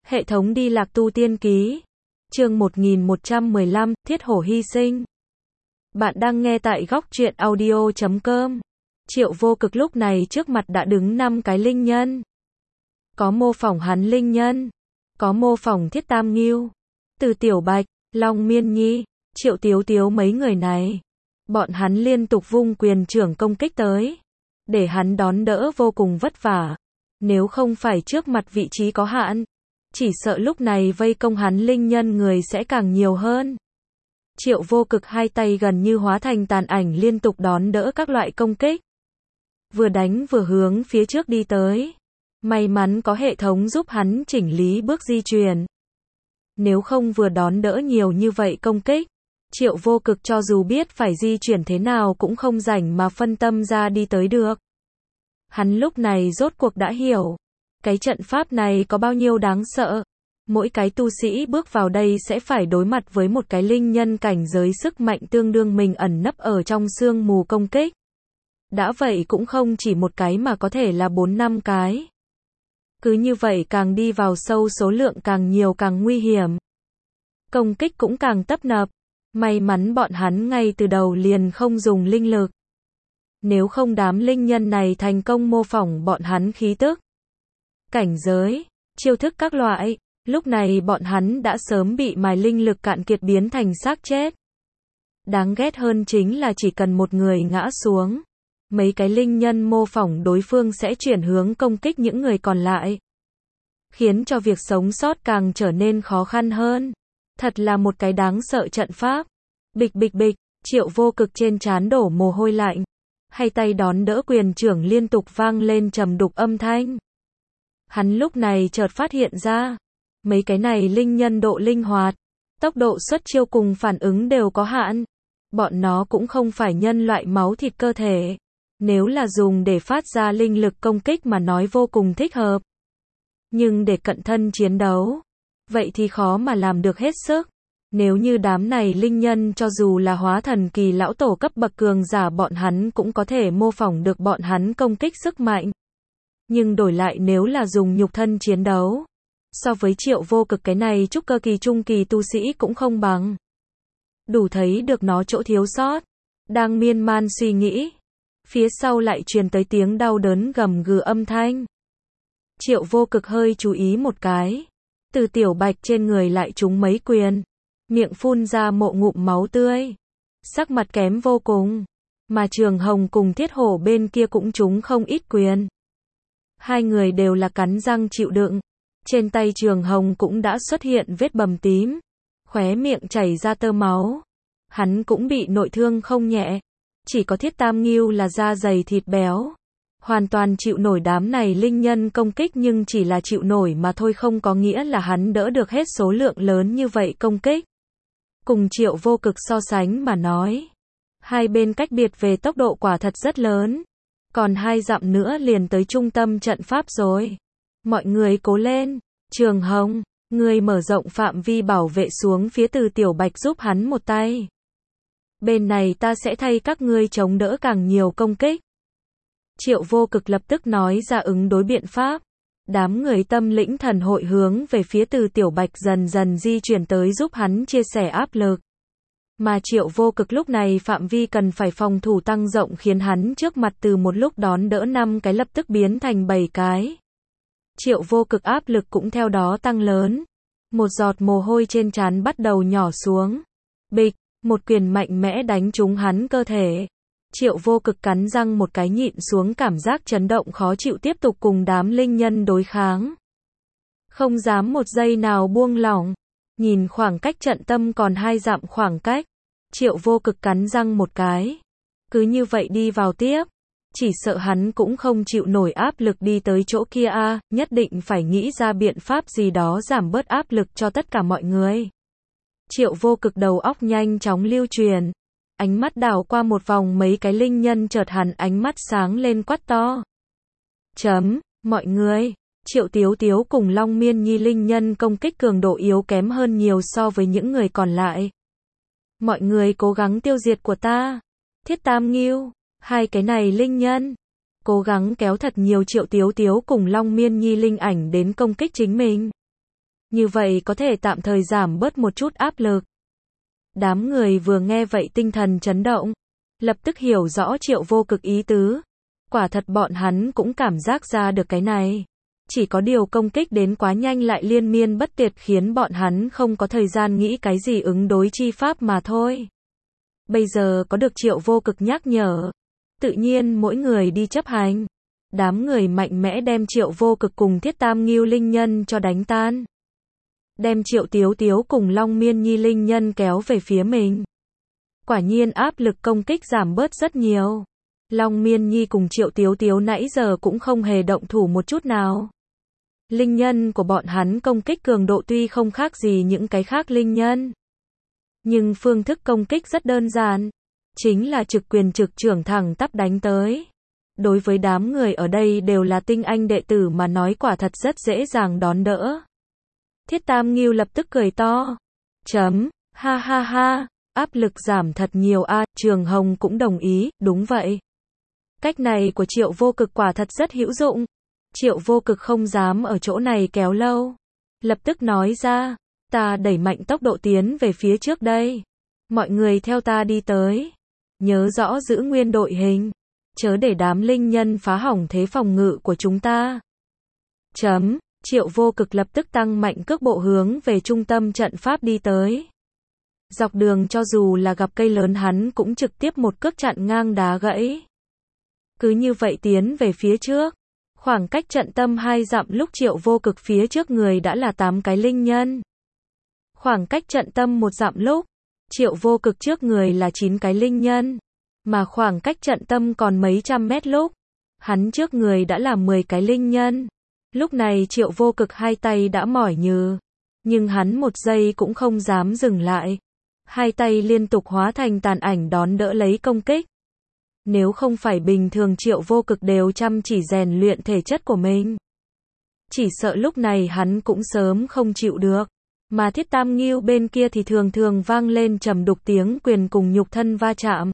Hệ thống đi lạc tu tiên ký. Chương 1115, Thiết hổ hy sinh. Bạn đang nghe tại góc truyện audio.com. Triệu Vô Cực lúc này trước mặt đã đứng 5 cái linh nhân. Có mô phỏng hắn linh nhân, có mô phỏng Thiết Tam Ngưu, Từ Tiểu Bạch, Long Miên Nhi, Triệu Tiếu Tiếu mấy người này. Bọn hắn liên tục vung quyền trưởng công kích tới, để hắn đón đỡ vô cùng vất vả. Nếu không phải trước mặt vị trí có hạn, chỉ sợ lúc này vây công hắn linh nhân người sẽ càng nhiều hơn. Triệu Vô Cực hai tay gần như hóa thành tàn ảnh liên tục đón đỡ các loại công kích. Vừa đánh vừa hướng phía trước đi tới. May mắn có hệ thống giúp hắn chỉnh lý bước di chuyển. Nếu không vừa đón đỡ nhiều như vậy công kích, Triệu Vô Cực cho dù biết phải di chuyển thế nào cũng không rảnh mà phân tâm ra đi tới được. Hắn lúc này rốt cuộc đã hiểu, cái trận pháp này có bao nhiêu đáng sợ. Mỗi cái tu sĩ bước vào đây sẽ phải đối mặt với một cái linh nhân cảnh giới sức mạnh tương đương mình ẩn nấp ở trong sương mù công kích. Đã vậy cũng không chỉ một cái mà có thể là 4-5 cái. Cứ như vậy càng đi vào sâu số lượng càng nhiều càng nguy hiểm. Công kích cũng càng tấp nập. May mắn bọn hắn ngay từ đầu liền không dùng linh lực. Nếu không đám linh nhân này thành công mô phỏng bọn hắn khí tức, cảnh giới, chiêu thức các loại, lúc này bọn hắn đã sớm bị mài linh lực cạn kiệt biến thành xác chết. Đáng ghét hơn chính là chỉ cần một người ngã xuống, mấy cái linh nhân mô phỏng đối phương sẽ chuyển hướng công kích những người còn lại, khiến cho việc sống sót càng trở nên khó khăn hơn. Thật là một cái đáng sợ trận pháp. Bịch bịch bịch, Triệu Vô Cực trên trán đổ mồ hôi lạnh. Hai tay đón đỡ quyền trưởng liên tục vang lên trầm đục âm thanh. Hắn lúc này chợt phát hiện ra, mấy cái này linh nhân độ linh hoạt, tốc độ xuất chiêu cùng phản ứng đều có hạn. Bọn nó cũng không phải nhân loại máu thịt cơ thể. Nếu là dùng để phát ra linh lực công kích mà nói vô cùng thích hợp. Nhưng để cận thân chiến đấu, vậy thì khó mà làm được hết sức. Nếu như đám này linh nhân cho dù là hóa thần kỳ lão tổ cấp bậc cường giả bọn hắn cũng có thể mô phỏng được bọn hắn công kích sức mạnh. Nhưng đổi lại nếu là dùng nhục thân chiến đấu, so với Triệu Vô Cực cái này trúc cơ kỳ trung kỳ tu sĩ cũng không bằng. Đủ thấy được nó chỗ thiếu sót. Đang miên man suy nghĩ, phía sau lại truyền tới tiếng đau đớn gầm gừ âm thanh. Triệu Vô Cực hơi chú ý một cái, Từ Tiểu Bạch trên người lại trúng mấy quyền, miệng phun ra mộ ngụm máu tươi, sắc mặt kém vô cùng. Mà Trường Hồng cùng Thiết Hổ bên kia cũng trúng không ít quyền. Hai người đều là cắn răng chịu đựng. Trên tay Trường Hồng cũng đã xuất hiện vết bầm tím, khóe miệng chảy ra tơ máu. Hắn cũng bị nội thương không nhẹ. Chỉ có Thiết Tam Ngưu là da dày thịt béo, hoàn toàn chịu nổi đám này linh nhân công kích, nhưng chỉ là chịu nổi mà thôi, không có nghĩa là hắn đỡ được hết số lượng lớn như vậy công kích. Cùng Triệu Vô Cực so sánh mà nói, hai bên cách biệt về tốc độ quả thật rất lớn. Còn 2 dặm nữa liền tới trung tâm trận pháp rồi. Mọi người cố lên. Trường Hồng, người mở rộng phạm vi bảo vệ xuống phía Từ Tiểu Bạch giúp hắn một tay. Bên này ta sẽ thay các ngươi chống đỡ càng nhiều công kích. Triệu Vô Cực lập tức nói ra ứng đối biện pháp. Đám người tâm lĩnh thần hội hướng về phía Từ Tiểu Bạch dần dần di chuyển tới giúp hắn chia sẻ áp lực. Mà Triệu Vô Cực lúc này phạm vi cần phải phòng thủ tăng rộng khiến hắn trước mặt từ một lúc đón đỡ 5 cái lập tức biến thành 7 cái. Triệu Vô Cực áp lực cũng theo đó tăng lớn. Một giọt mồ hôi trên trán bắt đầu nhỏ xuống. Bịch, một quyền mạnh mẽ đánh trúng hắn cơ thể. Triệu Vô Cực cắn răng một cái nhịn xuống cảm giác chấn động khó chịu tiếp tục cùng đám linh nhân đối kháng. Không dám một giây nào buông lỏng. Nhìn khoảng cách trận tâm còn 2 dặm khoảng cách, Triệu Vô Cực cắn răng một cái. Cứ như vậy đi vào tiếp. Chỉ sợ hắn cũng không chịu nổi áp lực đi tới chỗ kia a, nhất định phải nghĩ ra biện pháp gì đó giảm bớt áp lực cho tất cả mọi người. Triệu Vô Cực đầu óc nhanh chóng lưu truyền. Ánh mắt đảo qua một vòng mấy cái linh nhân, chợt hắn ánh mắt sáng lên quát to. Mọi người. Triệu Tiếu Tiếu cùng Long Miên Nhi linh nhân công kích cường độ yếu kém hơn nhiều so với những người còn lại. Mọi người cố gắng tiêu diệt của ta. Thiết Tam Ngưu, hai cái này linh nhân, cố gắng kéo thật nhiều Triệu Tiếu Tiếu cùng Long Miên Nhi linh ảnh đến công kích chính mình. Như vậy có thể tạm thời giảm bớt một chút áp lực. Đám người vừa nghe vậy tinh thần chấn động, lập tức hiểu rõ Triệu Vô Cực ý tứ. Quả thật bọn hắn cũng cảm giác ra được cái này. Chỉ có điều công kích đến quá nhanh lại liên miên bất tuyệt khiến bọn hắn không có thời gian nghĩ cái gì ứng đối chi pháp mà thôi. Bây giờ có được Triệu Vô Cực nhắc nhở, tự nhiên mỗi người đi chấp hành. Đám người mạnh mẽ đem Triệu Vô Cực cùng Thiết Tam Ngưu linh nhân cho đánh tan. Đem Triệu Tiếu Tiếu cùng Long Miên Nhi linh nhân kéo về phía mình. Quả nhiên áp lực công kích giảm bớt rất nhiều. Long Miên Nhi cùng Triệu Tiếu Tiếu nãy giờ cũng không hề động thủ một chút nào. Linh nhân của bọn hắn công kích cường độ tuy không khác gì những cái khác linh nhân, nhưng phương thức công kích rất đơn giản, chính là trực quyền trực trưởng thẳng tắp đánh tới. Đối với đám người ở đây đều là tinh anh đệ tử mà nói quả thật rất dễ dàng đón đỡ. Thiết Tam Ngưu lập tức cười to. Ha ha ha, áp lực giảm thật nhiều a. Trường Hồng cũng đồng ý, đúng vậy. Cách này của Triệu Vô Cực quả thật rất hữu dụng. Triệu Vô Cực không dám ở chỗ này kéo lâu. Lập tức nói ra, ta đẩy mạnh tốc độ tiến về phía trước đây. Mọi người theo ta đi tới. Nhớ rõ giữ nguyên đội hình. Chớ để đám linh nhân phá hỏng thế phòng ngự của chúng ta. Triệu Vô Cực lập tức tăng mạnh cước bộ hướng về trung tâm trận pháp đi tới. Dọc đường cho dù là gặp cây lớn hắn cũng trực tiếp một cước chặn ngang đá gãy. Cứ như vậy tiến về phía trước. Khoảng cách trận tâm 2 dặm lúc Triệu Vô Cực phía trước người đã là 8 cái linh nhân. Khoảng cách trận tâm 1 dặm lúc Triệu Vô Cực trước người là 9 cái linh nhân. Mà khoảng cách trận tâm còn mấy trăm mét lúc hắn trước người đã là 10 cái linh nhân. Lúc này Triệu Vô Cực hai tay đã mỏi nhừ, nhưng hắn một giây cũng không dám dừng lại. Hai tay liên tục hóa thành tàn ảnh đón đỡ lấy công kích. Nếu không phải bình thường Triệu Vô Cực đều chăm chỉ rèn luyện thể chất của mình, chỉ sợ lúc này hắn cũng sớm không chịu được. Mà Thiết Tam Ngưu bên kia thì thường thường vang lên trầm đục tiếng quyền cùng nhục thân va chạm.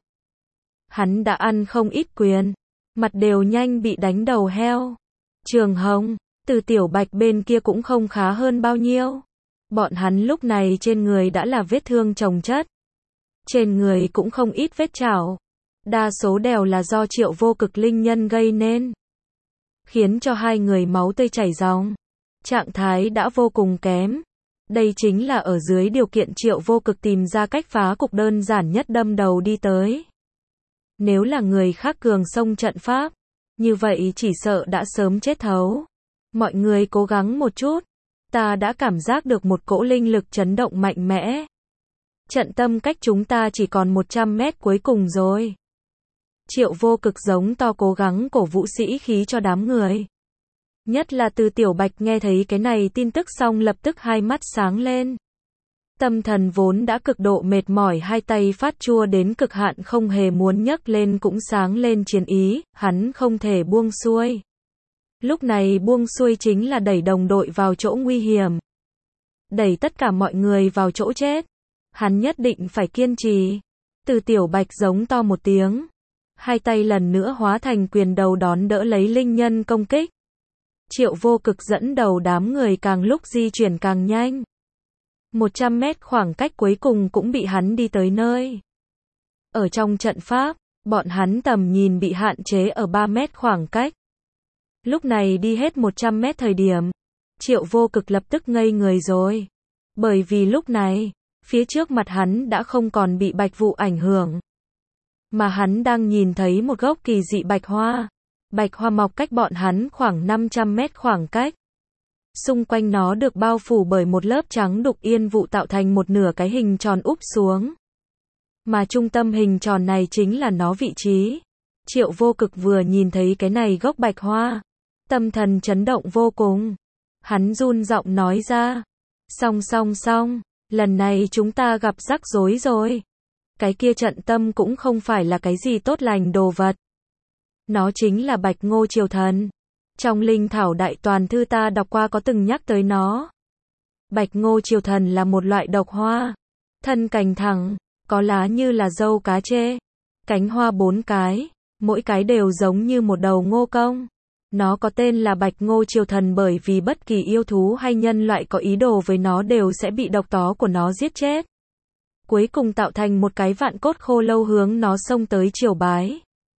Hắn đã ăn không ít quyền, mặt đều nhanh bị đánh đầu heo. Trường Hồng, Từ Tiểu Bạch bên kia cũng không khá hơn bao nhiêu. Bọn hắn lúc này trên người đã là vết thương chồng chất. Trên người cũng không ít vết chảo. Đa số đều là do Triệu Vô Cực linh nhân gây nên, khiến cho hai người máu tươi chảy ròng. Trạng thái đã vô cùng kém. Đây chính là ở dưới điều kiện Triệu Vô Cực tìm ra cách phá cục đơn giản nhất đâm đầu đi tới. Nếu là người khác cường xông trận pháp, như vậy chỉ sợ đã sớm chết thấu. Mọi người cố gắng một chút. Ta đã cảm giác được một cỗ linh lực chấn động mạnh mẽ. Trận tâm cách chúng ta chỉ còn 100 mét cuối cùng rồi. Triệu Vô Cực giống to cố gắng cổ vũ sĩ khí cho đám người. Nhất là Từ Tiểu Bạch nghe thấy cái này tin tức xong lập tức hai mắt sáng lên. Tâm thần vốn đã cực độ mệt mỏi hai tay phát chua đến cực hạn không hề muốn nhấc lên cũng sáng lên chiến ý, hắn không thể buông xuôi. Lúc này buông xuôi chính là đẩy đồng đội vào chỗ nguy hiểm. Đẩy tất cả mọi người vào chỗ chết. Hắn nhất định phải kiên trì. Từ Tiểu Bạch giống to một tiếng. Hai tay lần nữa hóa thành quyền đầu đón đỡ lấy linh nhân công kích. Triệu Vô Cực dẫn đầu đám người càng lúc di chuyển càng nhanh. 100 mét khoảng cách cuối cùng cũng bị hắn đi tới nơi. Ở trong trận pháp, bọn hắn tầm nhìn bị hạn chế ở 3 mét khoảng cách. Lúc này đi hết 100 mét thời điểm, Triệu Vô Cực lập tức ngây người rồi. Bởi vì lúc này, phía trước mặt hắn đã không còn bị bạch vụ ảnh hưởng. Mà hắn đang nhìn thấy một gốc kỳ dị bạch hoa. Bạch hoa mọc cách bọn hắn khoảng 500 mét khoảng cách. Xung quanh nó được bao phủ bởi một lớp trắng đục yên vụ tạo thành một nửa cái hình tròn úp xuống. Mà trung tâm hình tròn này chính là nó vị trí. Triệu Vô Cực vừa nhìn thấy cái này gốc bạch hoa, tâm thần chấn động vô cùng. Hắn run giọng nói ra. Xong, lần này chúng ta gặp rắc rối rồi. Cái kia trận tâm cũng không phải là cái gì tốt lành đồ vật. Nó chính là Bạch Ngô Triều Thần. Trong Linh Thảo Đại Toàn Thư ta đọc qua có từng nhắc tới nó. Bạch Ngô Triều Thần là một loại độc hoa. Thân cành thẳng, có lá như là dâu cá trê. Cánh hoa 4 cái, mỗi cái đều giống như một đầu ngô công. Nó có tên là Bạch Ngô Triều Thần bởi vì bất kỳ yêu thú hay nhân loại có ý đồ với nó đều sẽ bị độc tó của nó giết chết. Cuối cùng tạo thành một cái vạn cốt khô lâu hướng nó xông tới triều bái.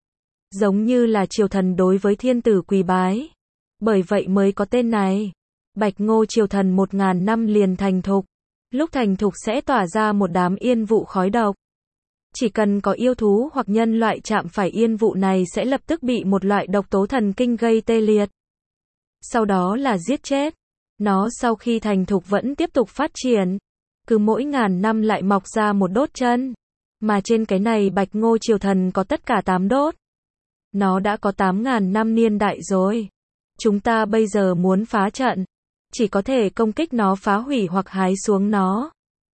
Giống như là triều thần đối với thiên tử quỳ bái. Bởi vậy mới có tên này. Bạch Ngô Triều Thần 1000 năm liền thành thục. Lúc thành thục sẽ tỏa ra một đám yên vụ khói độc. Chỉ cần có yêu thú hoặc nhân loại chạm phải yên vụ này sẽ lập tức bị một loại độc tố thần kinh gây tê liệt. Sau đó là giết chết. Nó sau khi thành thục vẫn tiếp tục phát triển. Cứ mỗi 1000 năm lại mọc ra một đốt chân. Mà trên cái này Bạch Ngô Triều Thần có tất cả 8 đốt. Nó đã có 8000 năm niên đại rồi. Chúng ta bây giờ muốn phá trận. Chỉ có thể công kích nó, phá hủy hoặc hái xuống nó.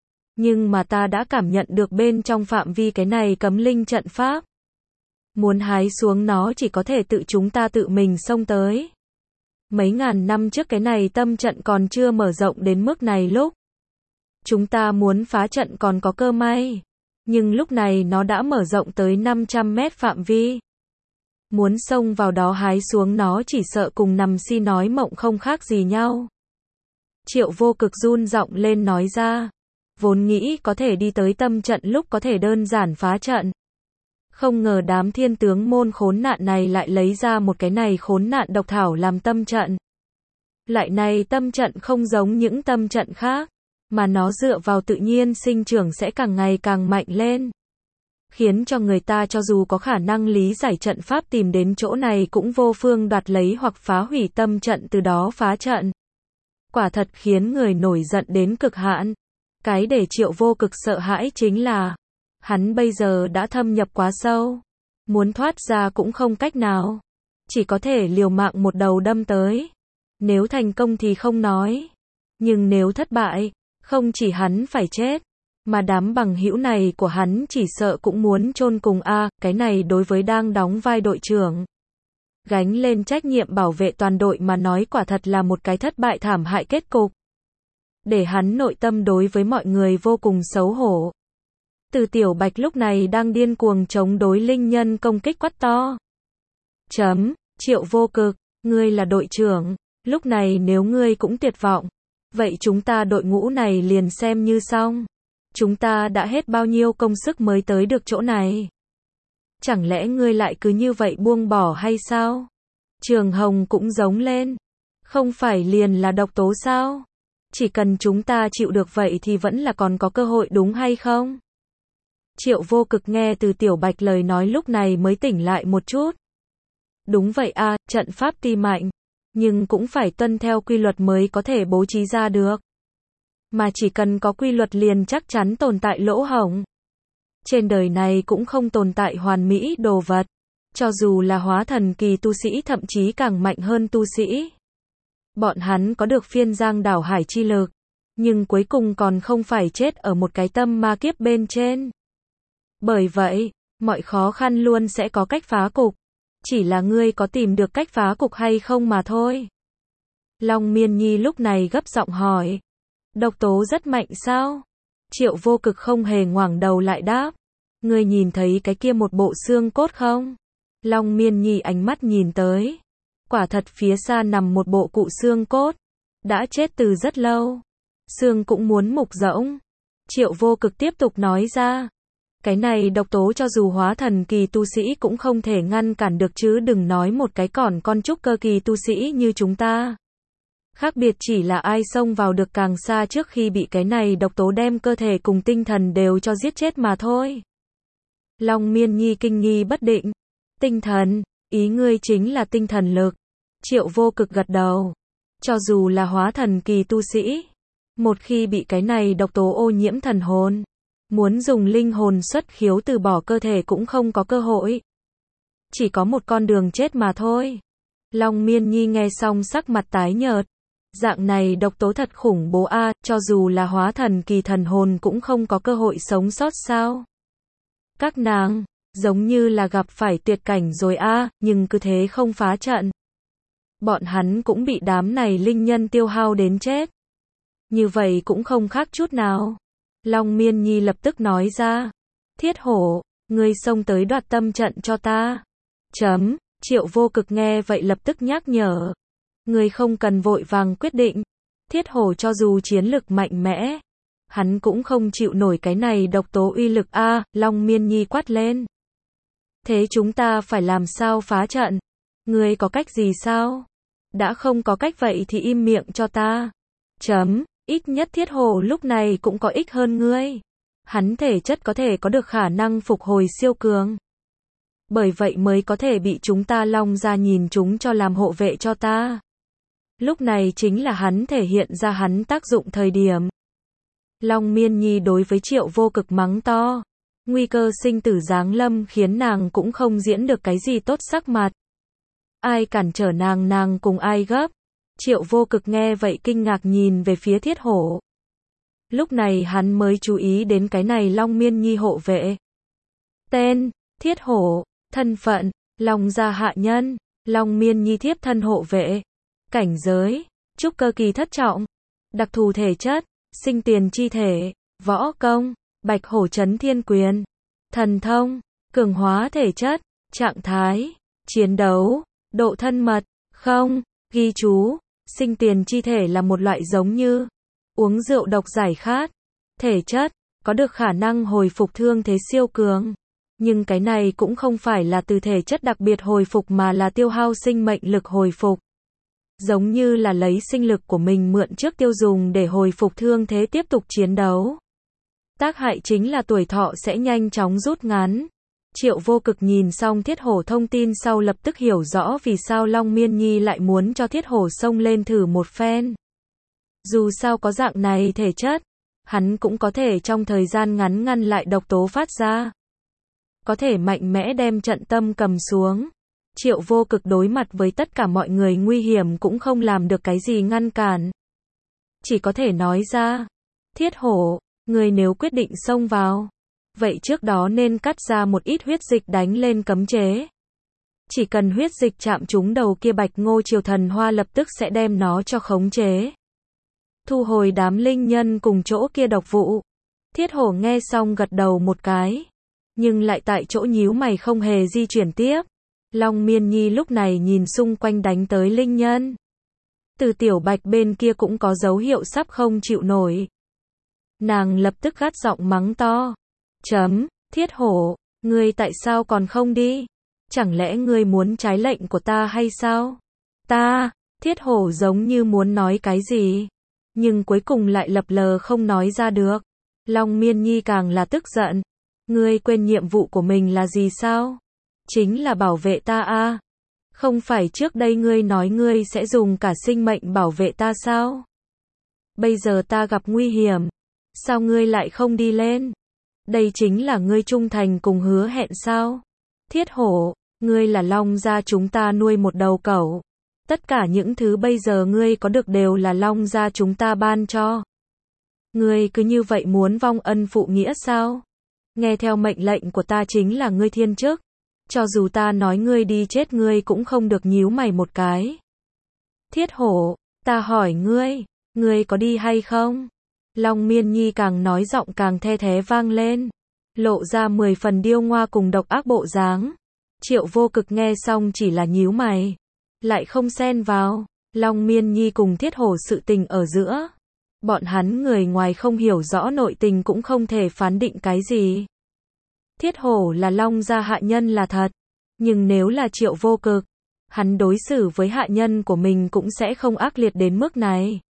Nhưng mà ta đã cảm nhận được bên trong phạm vi cái này cấm linh trận pháp. Muốn hái xuống nó chỉ có thể chúng ta tự mình xông tới. Mấy ngàn năm trước cái này tâm trận còn chưa mở rộng đến mức này lúc. Chúng ta muốn phá trận còn có cơ may. Nhưng lúc này nó đã mở rộng tới 500 mét phạm vi. Muốn xông vào đó hái xuống nó chỉ sợ cùng nằm si nói mộng không khác gì nhau. Triệu Vô Cực run giọng lên nói ra. Vốn nghĩ có thể đi tới tâm trận lúc có thể đơn giản phá trận. Không ngờ đám thiên tướng môn khốn nạn này lại lấy ra một cái này khốn nạn độc thảo làm tâm trận. Lại này tâm trận không giống những tâm trận khác, mà nó dựa vào tự nhiên sinh trưởng sẽ càng ngày càng mạnh lên. Khiến cho người ta cho dù có khả năng lý giải trận pháp tìm đến chỗ này cũng vô phương đoạt lấy hoặc phá hủy tâm trận từ đó phá trận. Quả thật khiến người nổi giận đến cực hạn. Cái để Triệu Vô Cực sợ hãi chính là hắn bây giờ đã thâm nhập quá sâu. Muốn thoát ra cũng không cách nào. Chỉ có thể liều mạng một đầu đâm tới. Nếu thành công thì không nói. Nhưng nếu thất bại, không chỉ hắn phải chết, mà đám bằng hữu này của hắn chỉ sợ cũng muốn chôn cùng cái này đối với đang đóng vai đội trưởng. Gánh lên trách nhiệm bảo vệ toàn đội mà nói quả thật là một cái thất bại thảm hại kết cục. Để hắn nội tâm đối với mọi người vô cùng xấu hổ. Từ Tiểu Bạch lúc này đang điên cuồng chống đối linh nhân công kích quát to. Triệu Vô Cực, ngươi là đội trưởng, lúc này nếu ngươi cũng tuyệt vọng, vậy chúng ta đội ngũ này liền xem như xong. Chúng ta đã hết bao nhiêu công sức mới tới được chỗ này. Chẳng lẽ ngươi lại cứ như vậy buông bỏ hay sao? Trường Hồng cũng giống lên. Không phải liền là độc tố sao? Chỉ cần chúng ta chịu được vậy thì vẫn là còn có cơ hội đúng hay không? Triệu Vô Cực nghe từ Tiểu Bạch lời nói lúc này mới tỉnh lại một chút. Đúng vậy trận pháp tuy mạnh, nhưng cũng phải tuân theo quy luật mới có thể bố trí ra được. Mà chỉ cần có quy luật liền chắc chắn tồn tại lỗ hổng. Trên đời này cũng không tồn tại hoàn mỹ đồ vật. Cho dù là hóa thần kỳ tu sĩ thậm chí càng mạnh hơn tu sĩ. Bọn hắn có được phiên giang đảo hải chi lực. Nhưng cuối cùng còn không phải chết ở một cái tâm ma kiếp bên trên. Bởi vậy, mọi khó khăn luôn sẽ có cách phá cục. Chỉ là ngươi có tìm được cách phá cục hay không mà thôi. Long Miên Nhi lúc này gấp giọng hỏi. Độc tố rất mạnh sao? Triệu Vô Cực không hề ngoảnh đầu lại đáp. Ngươi nhìn thấy cái kia một bộ xương cốt không? Long Miên Nhi ánh mắt nhìn tới. Quả thật phía xa nằm một bộ cụ xương cốt. Đã chết từ rất lâu. Xương cũng muốn mục rỗng. Triệu Vô Cực tiếp tục nói ra. Cái này độc tố cho dù hóa thần kỳ tu sĩ cũng không thể ngăn cản được chứ đừng nói một cái con trúc cơ kỳ tu sĩ như chúng ta. Khác biệt chỉ là ai xông vào được càng xa trước khi bị cái này độc tố đem cơ thể cùng tinh thần đều cho giết chết mà thôi. Long Miên Nhi kinh nghi bất định. Tinh thần, ý ngươi chính là tinh thần lực. Triệu Vô Cực gật đầu. Cho dù là hóa thần kỳ tu sĩ, một khi bị cái này độc tố ô nhiễm thần hồn, muốn dùng linh hồn xuất khiếu từ bỏ cơ thể cũng không có cơ hội. Chỉ có một con đường chết mà thôi. Long Miên Nhi nghe xong sắc mặt tái nhợt. Dạng này độc tố thật khủng bố cho dù là hóa thần kỳ thần hồn cũng không có cơ hội sống sót sao? Các nàng, giống như là gặp phải tuyệt cảnh rồi nhưng cứ thế không phá trận. Bọn hắn cũng bị đám này linh nhân tiêu hao đến chết. Như vậy cũng không khác chút nào. Long Miên Nhi lập tức nói ra. Thiết Hổ, ngươi xông tới đoạt tâm trận cho ta. Triệu Vô Cực nghe vậy lập tức nhắc nhở. Ngươi không cần vội vàng quyết định. Thiết hổ cho dù chiến lực mạnh mẽ, hắn cũng không chịu nổi cái này độc tố uy lực a, Long Miên Nhi quát lên. Thế chúng ta phải làm sao phá trận? Ngươi có cách gì sao? Đã không có cách vậy thì im miệng cho ta. Ít nhất thiết hổ lúc này cũng có ích hơn ngươi. Hắn thể chất có thể có được khả năng phục hồi siêu cường. Bởi vậy mới có thể bị chúng ta Long gia nhìn chúng cho làm hộ vệ cho ta. Lúc này chính là hắn thể hiện ra hắn tác dụng thời điểm. Long Miên Nhi đối với Triệu Vô Cực mắng to. Nguy cơ sinh tử giáng lâm khiến nàng cũng không diễn được cái gì tốt sắc mặt. Ai cản trở nàng cùng ai gấp. Triệu Vô Cực nghe vậy kinh ngạc nhìn về phía thiết hổ. Lúc này hắn mới chú ý đến cái này Long Miên Nhi hộ vệ. Tên, thiết hổ, thân phận, Long gia hạ nhân, Long Miên Nhi thiếp thân hộ vệ. Cảnh giới, trúc cơ kỳ thất trọng. Đặc thù thể chất, sinh tiền chi thể, võ công, bạch hổ chấn thiên quyền. Thần thông, cường hóa thể chất, trạng thái, chiến đấu, độ thân mật, không, ghi chú, sinh tiền chi thể là một loại giống như uống rượu độc giải khát. Thể chất, có được khả năng hồi phục thương thế siêu cường. Nhưng cái này cũng không phải là từ thể chất đặc biệt hồi phục mà là tiêu hao sinh mệnh lực hồi phục. Giống như là lấy sinh lực của mình mượn trước tiêu dùng để hồi phục thương thế tiếp tục chiến đấu. Tác hại chính là tuổi thọ sẽ nhanh chóng rút ngắn. Triệu Vô Cực nhìn xong thiết hổ thông tin sau lập tức hiểu rõ vì sao Long Miên Nhi lại muốn cho thiết hổ xông lên thử một phen. Dù sao có dạng này thể chất, hắn cũng có thể trong thời gian ngắn ngăn lại độc tố phát ra. Có thể mạnh mẽ đem trận tâm cầm xuống. Triệu Vô Cực đối mặt với tất cả mọi người nguy hiểm cũng không làm được cái gì ngăn cản. Chỉ có thể nói ra, thiết hổ, người nếu quyết định xông vào, vậy trước đó nên cắt ra một ít huyết dịch đánh lên cấm chế. Chỉ cần huyết dịch chạm trúng đầu kia Bạch Ngô Triều Thần Hoa lập tức sẽ đem nó cho khống chế. Thu hồi đám linh nhân cùng chỗ kia độc vụ. Thiết hổ nghe xong gật đầu một cái. Nhưng lại tại chỗ nhíu mày không hề di chuyển tiếp. Long Miên Nhi lúc này nhìn xung quanh đánh tới linh nhân. Từ Tiểu Bạch bên kia cũng có dấu hiệu sắp không chịu nổi. Nàng lập tức gắt giọng mắng to. Thiết hổ, ngươi tại sao còn không đi? Chẳng lẽ ngươi muốn trái lệnh của ta hay sao? Thiết hổ giống như muốn nói cái gì, nhưng cuối cùng lại lập lờ không nói ra được. Long Miên Nhi càng là tức giận. Ngươi quên nhiệm vụ của mình là gì sao? Chính là bảo vệ ta a. Không phải trước đây ngươi nói ngươi sẽ dùng cả sinh mệnh bảo vệ ta sao? Bây giờ ta gặp nguy hiểm, sao ngươi lại không đi lên? Đây chính là ngươi trung thành cùng hứa hẹn sao? Thiết hổ, ngươi là Long gia chúng ta nuôi một đầu cẩu. Tất cả những thứ bây giờ ngươi có được đều là Long gia chúng ta ban cho. Ngươi cứ như vậy muốn vong ân phụ nghĩa sao? Nghe theo mệnh lệnh của ta chính là ngươi thiên chức. Cho dù ta nói ngươi đi chết ngươi cũng không được nhíu mày một cái. Thiết hổ, ta hỏi ngươi có đi hay không? Long Miên Nhi càng nói giọng càng the thé vang lên. Lộ ra 10 phần điêu ngoa cùng độc ác bộ dáng. Triệu Vô Cực nghe xong chỉ là nhíu mày. Lại không xen vào. Long Miên Nhi cùng thiết hổ sự tình ở giữa. Bọn hắn người ngoài không hiểu rõ nội tình cũng không thể phán định cái gì. Thiết hổ là Long gia hạ nhân là thật. Nhưng nếu là Triệu Vô Cực, hắn đối xử với hạ nhân của mình cũng sẽ không ác liệt đến mức này.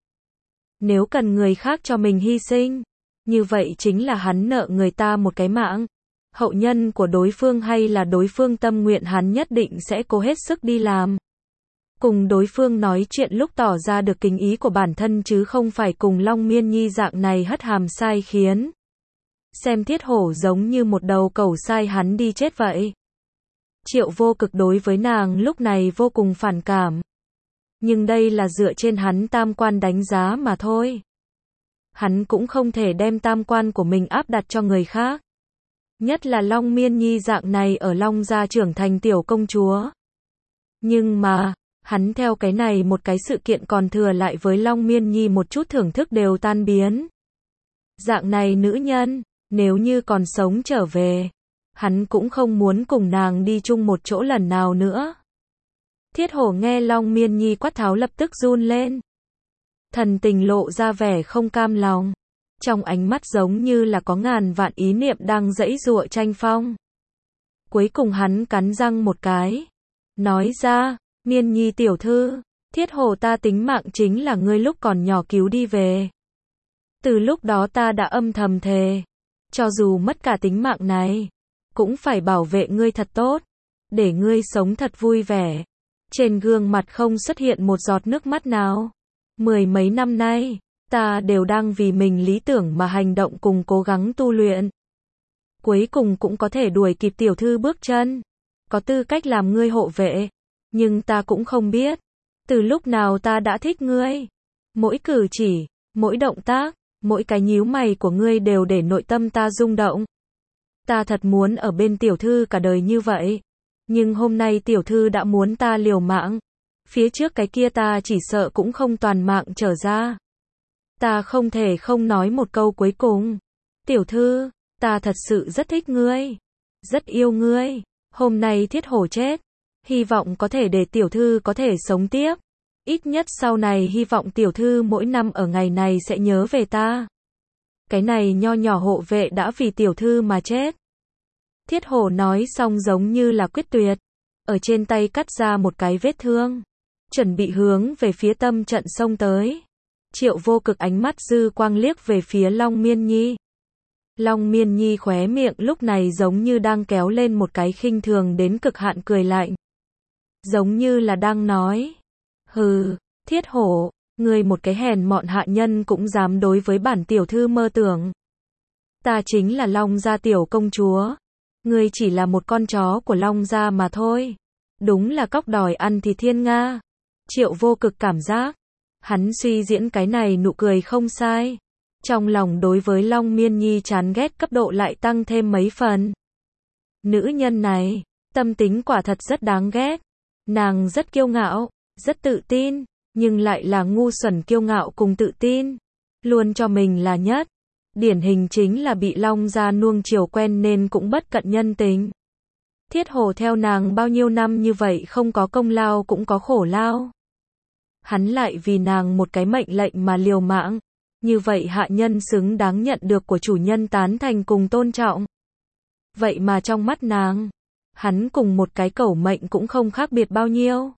Nếu cần người khác cho mình hy sinh, như vậy chính là hắn nợ người ta một cái mạng. Hậu nhân của đối phương hay là đối phương tâm nguyện hắn nhất định sẽ cố hết sức đi làm. Cùng đối phương nói chuyện lúc tỏ ra được kính ý của bản thân chứ không phải cùng Long Miên Nhi dạng này hất hàm sai khiến. Xem thiết hổ giống như một đầu cẩu sai hắn đi chết vậy. Triệu Vô Cực đối với nàng lúc này vô cùng phản cảm. Nhưng đây là dựa trên hắn tam quan đánh giá mà thôi. Hắn cũng không thể đem tam quan của mình áp đặt cho người khác. Nhất là Long Miên Nhi dạng này ở Long gia trưởng thành tiểu công chúa. Nhưng mà, hắn theo cái này một cái sự kiện còn thừa lại với Long Miên Nhi một chút thưởng thức đều tan biến. Dạng này nữ nhân, nếu như còn sống trở về, hắn cũng không muốn cùng nàng đi chung một chỗ lần nào nữa. Thiết hổ nghe Long Miên Nhi quát tháo lập tức run lên. Thần tình lộ ra vẻ không cam lòng. Trong ánh mắt giống như là có ngàn vạn ý niệm đang giãy giụa tranh phong. Cuối cùng hắn cắn răng một cái. Nói ra, Miên Nhi tiểu thư, Thiết hổ ta tính mạng chính là ngươi lúc còn nhỏ cứu đi về. Từ lúc đó ta đã âm thầm thề. Cho dù mất cả tính mạng này, cũng phải bảo vệ ngươi thật tốt. Để ngươi sống thật vui vẻ. Trên gương mặt không xuất hiện một giọt nước mắt nào. 10 mấy năm nay, ta đều đang vì mình lý tưởng mà hành động cùng cố gắng tu luyện. Cuối cùng cũng có thể đuổi kịp tiểu thư bước chân. Có tư cách làm ngươi hộ vệ. Nhưng ta cũng không biết. Từ lúc nào ta đã thích ngươi. Mỗi cử chỉ, mỗi động tác, mỗi cái nhíu mày của ngươi đều để nội tâm ta rung động. Ta thật muốn ở bên tiểu thư cả đời như vậy. Nhưng hôm nay tiểu thư đã muốn ta liều mạng. Phía trước cái kia ta chỉ sợ cũng không toàn mạng trở ra. Ta không thể không nói một câu cuối cùng. Tiểu thư, ta thật sự rất thích ngươi. Rất yêu ngươi. Hôm nay Thiết hổ chết. Hy vọng có thể để tiểu thư có thể sống tiếp. Ít nhất sau này hy vọng tiểu thư mỗi năm ở ngày này sẽ nhớ về ta. Cái này nho nhỏ hộ vệ đã vì tiểu thư mà chết. Thiết hổ nói xong giống như là quyết tuyệt. Ở trên tay cắt ra một cái vết thương. Chuẩn bị hướng về phía tâm trận xông tới. Triệu Vô Cực ánh mắt dư quang liếc về phía Long Miên Nhi. Long Miên Nhi khóe miệng lúc này giống như đang kéo lên một cái khinh thường đến cực hạn cười lạnh. Giống như là đang nói. Hừ, Thiết hổ, ngươi một cái hèn mọn hạ nhân cũng dám đối với bản tiểu thư mơ tưởng. Ta chính là Long gia tiểu công chúa. Ngươi chỉ là một con chó của Long gia mà thôi. Đúng là cóc đòi ăn thì thiên nga. Triệu Vô Cực cảm giác. Hắn suy diễn cái này nụ cười không sai. Trong lòng đối với Long Miên Nhi chán ghét cấp độ lại tăng thêm mấy phần. Nữ nhân này, tâm tính quả thật rất đáng ghét. Nàng rất kiêu ngạo, rất tự tin, nhưng lại là ngu xuẩn kiêu ngạo cùng tự tin. Luôn cho mình là nhất. Điển hình chính là bị Long gia nuông chiều quen nên cũng bất cận nhân tình. Thiết hổ theo nàng bao nhiêu năm như vậy không có công lao cũng có khổ lao. Hắn lại vì nàng một cái mệnh lệnh mà liều mạng. Như vậy hạ nhân xứng đáng nhận được của chủ nhân tán thành cùng tôn trọng. Vậy mà trong mắt nàng, hắn cùng một cái cẩu mệnh cũng không khác biệt bao nhiêu.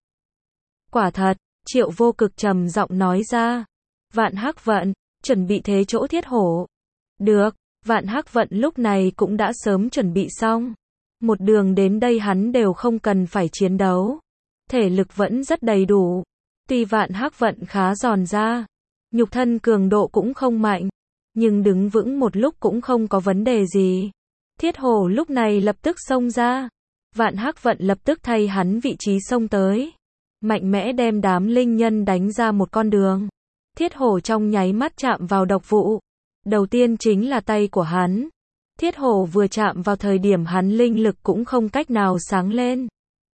Quả thật, Triệu Vô Cực trầm giọng nói ra. Vạn Hắc Vận, chuẩn bị thế chỗ Thiết hổ. Được, Vạn Hắc Vận lúc này cũng đã sớm chuẩn bị xong. Một đường đến đây hắn đều không cần phải chiến đấu. Thể lực vẫn rất đầy đủ. Tuy Vạn Hắc Vận khá giòn ra, nhục thân cường độ cũng không mạnh, nhưng đứng vững một lúc cũng không có vấn đề gì. Thiết hổ lúc này lập tức xông ra. Vạn Hắc Vận lập tức thay hắn vị trí xông tới. Mạnh mẽ đem đám linh nhân đánh ra một con đường. Thiết hổ trong nháy mắt chạm vào độc vụ. Đầu tiên chính là tay của hắn. Thiết hổ vừa chạm vào thời điểm hắn linh lực cũng không cách nào sáng lên.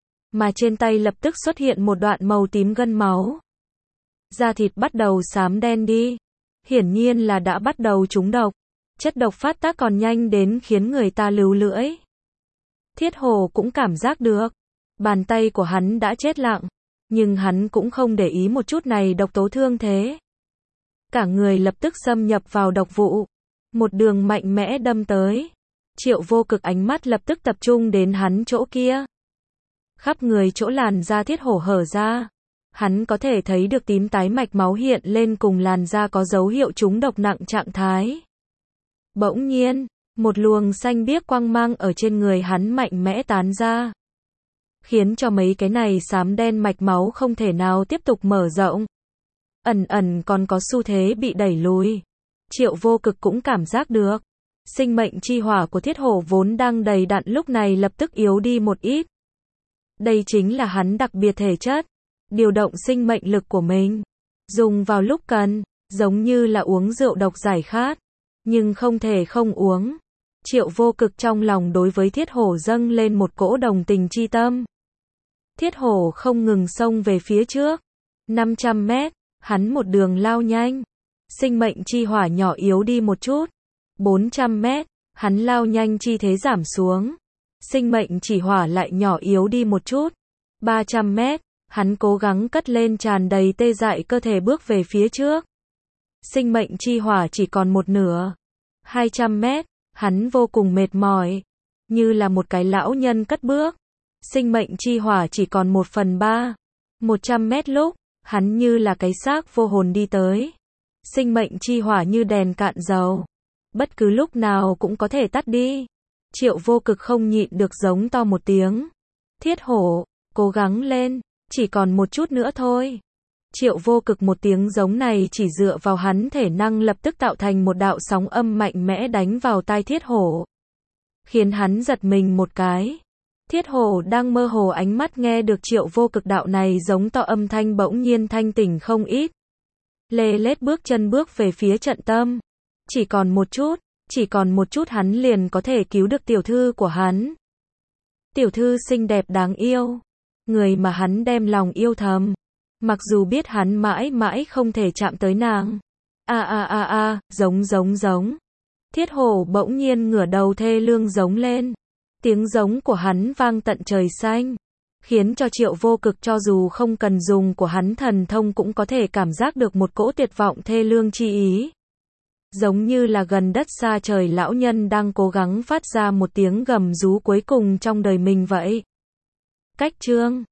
Mà trên tay lập tức xuất hiện một đoạn màu tím gân máu. Da thịt bắt đầu xám đen đi. Hiển nhiên là đã bắt đầu trúng độc. Chất độc phát tác còn nhanh đến khiến người ta lưu lưỡi. Thiết hổ cũng cảm giác được. Bàn tay của hắn đã chết lặng. Nhưng hắn cũng không để ý một chút này độc tố thương thế. Cả người lập tức xâm nhập vào độc vụ. Một đường mạnh mẽ đâm tới. Triệu Vô Cực ánh mắt lập tức tập trung đến hắn chỗ kia. Khắp người chỗ làn da Thiết hổ hở ra. Hắn có thể thấy được tím tái mạch máu hiện lên cùng làn da có dấu hiệu trúng độc nặng trạng thái. Bỗng nhiên, một luồng xanh biếc quang mang ở trên người hắn mạnh mẽ tán ra. Khiến cho mấy cái này xám đen mạch máu không thể nào tiếp tục mở rộng. Ẩn ẩn còn có xu thế bị đẩy lùi. Triệu Vô Cực cũng cảm giác được. Sinh mệnh chi hỏa của Thiết hổ vốn đang đầy đặn lúc này lập tức yếu đi một ít. Đây chính là hắn đặc biệt thể chất. Điều động sinh mệnh lực của mình. Dùng vào lúc cần, giống như là uống rượu độc giải khát. Nhưng không thể không uống. Triệu Vô Cực trong lòng đối với Thiết hổ dâng lên một cỗ đồng tình chi tâm. Thiết hổ không ngừng xông về phía trước. 500 mét, hắn một đường lao nhanh. Sinh mệnh chi hỏa nhỏ yếu đi một chút. 400 mét, hắn lao nhanh chi thế giảm xuống. Sinh mệnh chỉ hỏa lại nhỏ yếu đi một chút. 300 mét, Hắn cố gắng cất lên tràn đầy tê dại cơ thể bước về phía trước. Sinh mệnh chi hỏa chỉ còn một nửa. 200 mét, hắn vô cùng mệt mỏi. Như là một cái lão nhân cất bước. Sinh mệnh chi hỏa chỉ còn 1/3. 100 mét lúc, hắn như là cái xác vô hồn đi tới. Sinh mệnh chi hỏa như đèn cạn dầu. Bất cứ lúc nào cũng có thể tắt đi. Triệu Vô Cực không nhịn được giống to một tiếng. Thiết hổ, cố gắng lên, chỉ còn một chút nữa thôi. Triệu Vô Cực một tiếng giống này chỉ dựa vào hắn thể năng lập tức tạo thành một đạo sóng âm mạnh mẽ đánh vào tai Thiết hổ. Khiến hắn giật mình một cái. Thiết hổ đang mơ hồ ánh mắt nghe được Triệu Vô Cực đạo này giống to âm thanh bỗng nhiên thanh tỉnh không ít. Lê lết bước chân bước về phía trận tâm. Chỉ còn một chút hắn liền có thể cứu được tiểu thư của hắn. Tiểu thư xinh đẹp đáng yêu. Người mà hắn đem lòng yêu thầm. Mặc dù biết hắn mãi mãi không thể chạm tới nàng. Giống. Thiết hổ bỗng nhiên ngửa đầu thê lương giống lên. Tiếng giống của hắn vang tận trời xanh. Khiến cho Triệu Vô Cực cho dù không cần dùng của hắn thần thông cũng có thể cảm giác được một cỗ tuyệt vọng thê lương chi ý. Giống như là gần đất xa trời lão nhân đang cố gắng phát ra một tiếng gầm rú cuối cùng trong đời mình vậy. Cách chương